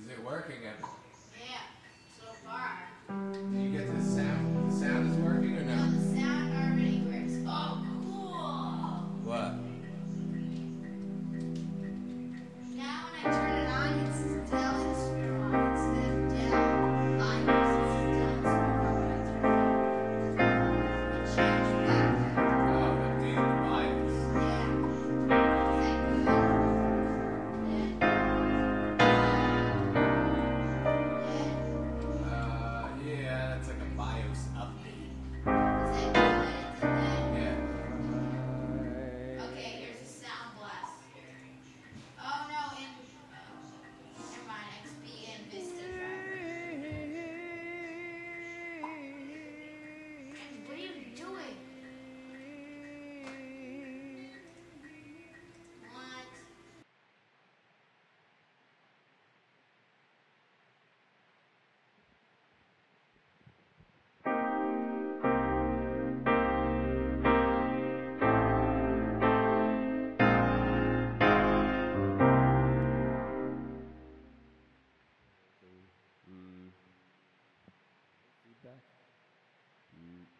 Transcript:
it working, Evan? Yeah, so far. Do you get the sound? The sound is working or No, no? the sound already works. Oh, cool! What? Now when I turn it on, it's Dell Inspiron instead of Dell Linux. It's Dell Inspiron. It changed back there. Oh, updating the BIOS. Yeah. Is that good? Yeah? Yeah, that's like a BIOS update. Is that good? It did that? Yeah. Okay, here's a sound blast. Oh no, never mind, XP and Vista driver. What are you doing? What? Feedback.